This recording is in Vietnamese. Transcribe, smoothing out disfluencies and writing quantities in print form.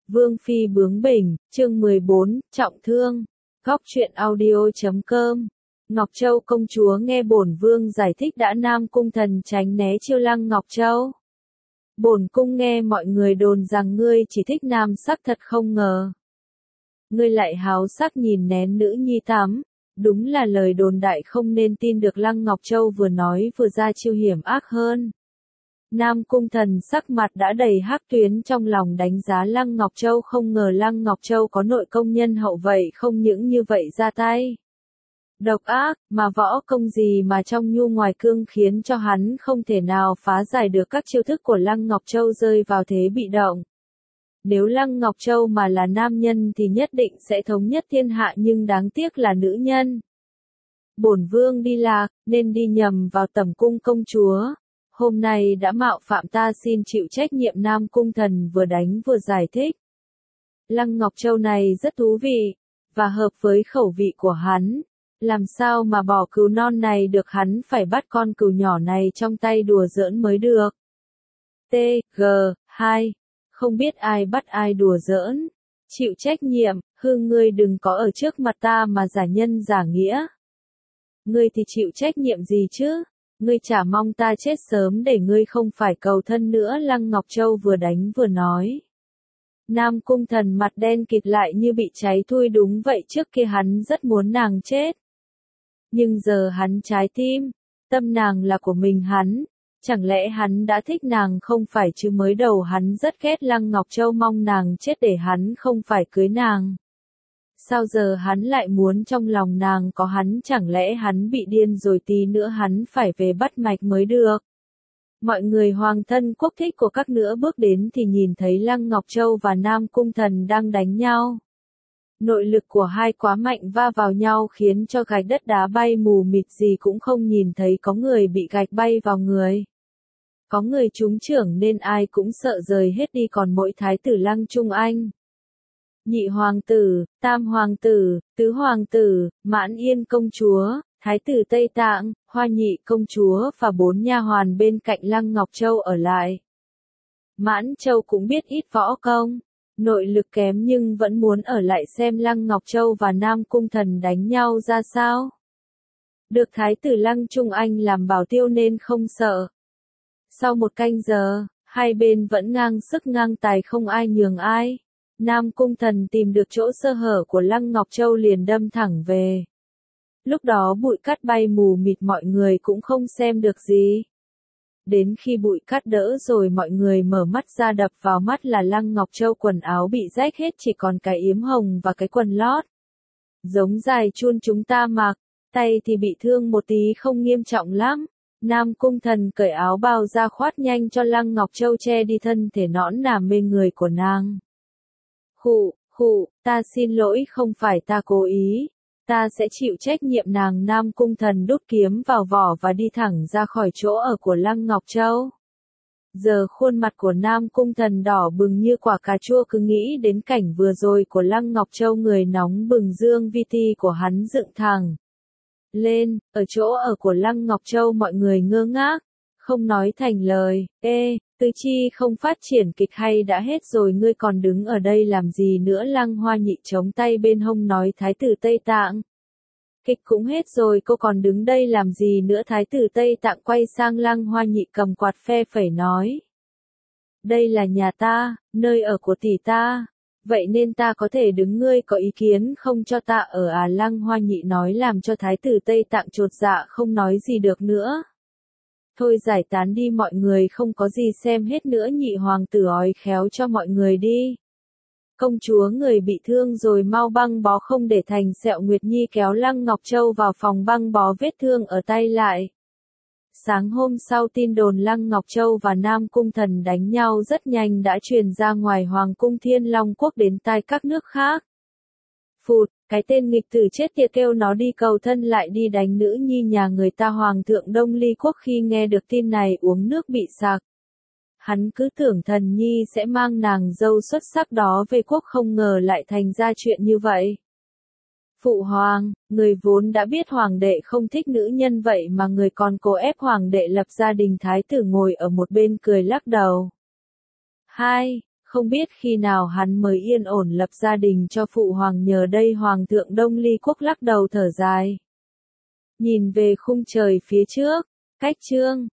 Vương phi bướng bỉnh, chương 14, trọng thương. Góc truyện audio.com. Ngọc Châu công chúa nghe bổn vương giải thích đã. Nam cung thần tránh né chiêu Lăng Ngọc Châu. Bổn cung nghe mọi người đồn rằng ngươi chỉ thích nam sắc, thật không ngờ ngươi lại háo sắc nhìn nén nữ nhi tắm. Đúng là lời đồn đại không nên tin được. Lăng Ngọc Châu vừa nói vừa ra chiêu hiểm ác hơn. Nam cung thần sắc mặt đã đầy hắc tuyến, trong lòng đánh giá Lăng Ngọc Châu, không ngờ Lăng Ngọc Châu có nội công nhân hậu, vậy không những như vậy ra tay độc ác, mà võ công gì mà trong nhu ngoài cương, khiến cho hắn không thể nào phá giải được các chiêu thức của Lăng Ngọc Châu, rơi vào thế bị động. Nếu Lăng Ngọc Châu mà là nam nhân thì nhất định sẽ thống nhất thiên hạ, nhưng đáng tiếc là nữ nhân. Bổn vương đi lạc, nên đi nhầm vào tẩm cung công chúa. Hôm nay đã mạo phạm, ta xin chịu trách nhiệm. Nam cung thần vừa đánh vừa giải thích. Lăng Ngọc Châu này rất thú vị, và hợp với khẩu vị của hắn. Làm sao mà bỏ cừu non này được, hắn phải bắt con cừu nhỏ này trong tay đùa giỡn mới được. T.G.2. Không biết ai bắt ai đùa giỡn. Chịu trách nhiệm, ngươi đừng có ở trước mặt ta mà giả nhân giả nghĩa. Ngươi thì chịu trách nhiệm gì chứ? Ngươi chả mong ta chết sớm để ngươi không phải cầu thân nữa. Lăng Ngọc Châu vừa đánh vừa nói. Nam cung thần mặt đen kịt lại như bị cháy thui. Đúng vậy, trước kia hắn rất muốn nàng chết. Nhưng giờ hắn trái tim, tâm nàng là của mình hắn. Chẳng lẽ hắn đã thích nàng không phải chứ? Mới đầu hắn rất ghét Lăng Ngọc Châu, mong nàng chết để hắn không phải cưới nàng. Sao giờ hắn lại muốn trong lòng nàng có hắn? Chẳng lẽ hắn bị điên rồi? Tí nữa hắn phải về bắt mạch mới được. Mọi người hoàng thân quốc thích của các nữa bước đến thì nhìn thấy Lăng Ngọc Châu và Nam cung thần đang đánh nhau. Nội lực của hai quá mạnh, va vào nhau khiến cho gạch đất đá bay mù mịt, gì cũng không nhìn thấy. Có người bị gạch bay vào người, có người trúng chưởng nên ai cũng sợ rời hết đi. Còn mỗi thái tử Lăng Trung Anh, nhị hoàng tử, tam hoàng tử, tứ hoàng tử, Mãn Yên công chúa, thái tử Tây Tạng, Hoa Nhị công chúa và 4 nha hoàn bên cạnh Lăng Ngọc Châu ở lại. Mãn Châu cũng biết ít võ công, nội lực kém nhưng vẫn muốn ở lại xem Lăng Ngọc Châu và Nam cung thần đánh nhau ra sao. Được thái tử Lăng Trung Anh làm bảo tiêu nên không sợ. Sau một canh giờ, hai bên vẫn ngang sức ngang tài, không ai nhường ai. Nam cung thần tìm được chỗ sơ hở của Lăng Ngọc Châu liền đâm thẳng về. Lúc đó bụi cát bay mù mịt, mọi người cũng không xem được gì. Đến khi bụi cát đỡ rồi, mọi người mở mắt ra, đập vào mắt là Lăng Ngọc Châu quần áo bị rách hết, chỉ còn cái yếm hồng và cái quần lót giống dài chun chúng ta mặc, tay thì bị thương một tí, không nghiêm trọng lắm. Nam cung thần cởi áo bào ra khoát nhanh cho Lăng Ngọc Châu, che đi thân thể nõn nà mê người của nàng. Khụ, ta xin lỗi, không phải ta cố ý, ta sẽ chịu trách nhiệm. Nam cung thần đút kiếm vào vỏ và đi thẳng ra khỏi chỗ ở của Lăng Ngọc Châu. Giờ khuôn mặt của Nam cung thần đỏ bừng như quả cà chua, cứ nghĩ đến cảnh vừa rồi của Lăng Ngọc Châu, người nóng bừng, dương vi ti của hắn dựng thẳng lên. Ở chỗ ở của Lăng Ngọc Châu mọi người ngơ ngác, không nói thành lời. Tư Chi không phát triển kịch hay đã hết rồi, ngươi còn đứng ở đây làm gì nữa? Lăng Hoa Nhị chống tay bên hông nói, thái tử Tây Tạng, kịch cũng hết rồi, cô còn đứng đây làm gì nữa? Thái tử Tây Tạng quay sang Lăng Hoa Nhị cầm quạt phe phẩy nói. Đây là nhà ta, nơi ở của tỷ ta, vậy nên ta có thể đứng, ngươi có ý kiến không cho ta ở à? Lăng Hoa Nhị nói làm cho thái tử Tây Tạng chột dạ, không nói gì được nữa. Thôi giải tán đi, mọi người không có gì xem hết nữa. Nhị hoàng tử ói khéo cho mọi người đi. Công chúa, người bị thương rồi, mau băng bó không để thành sẹo. Nguyệt Nhi kéo Lăng Ngọc Châu vào phòng băng bó vết thương ở tay lại. Sáng hôm sau, tin đồn Lăng Ngọc Châu và Nam cung thần đánh nhau rất nhanh đã truyền ra ngoài hoàng cung Thiên Long Quốc đến tai các nước khác. Phụt, cái tên nghịch tử chết tiệt, kêu nó đi cầu thân lại đi đánh nữ nhi nhà người ta. Hoàng thượng Đông Ly Quốc khi nghe được tin này uống nước bị sặc. Hắn cứ tưởng thần nhi sẽ mang nàng dâu xuất sắc đó về quốc, không ngờ lại thành ra chuyện như vậy. Phụ hoàng, người vốn đã biết hoàng đệ không thích nữ nhân, vậy mà người còn cố ép hoàng đệ lập gia đình. Thái tử ngồi ở một bên cười lắc đầu. Không biết khi nào hắn mới yên ổn lập gia đình cho phụ hoàng nhờ đây. Hoàng thượng Đông Ly Quốc lắc đầu thở dài. Nhìn về khung trời phía trước, cách chương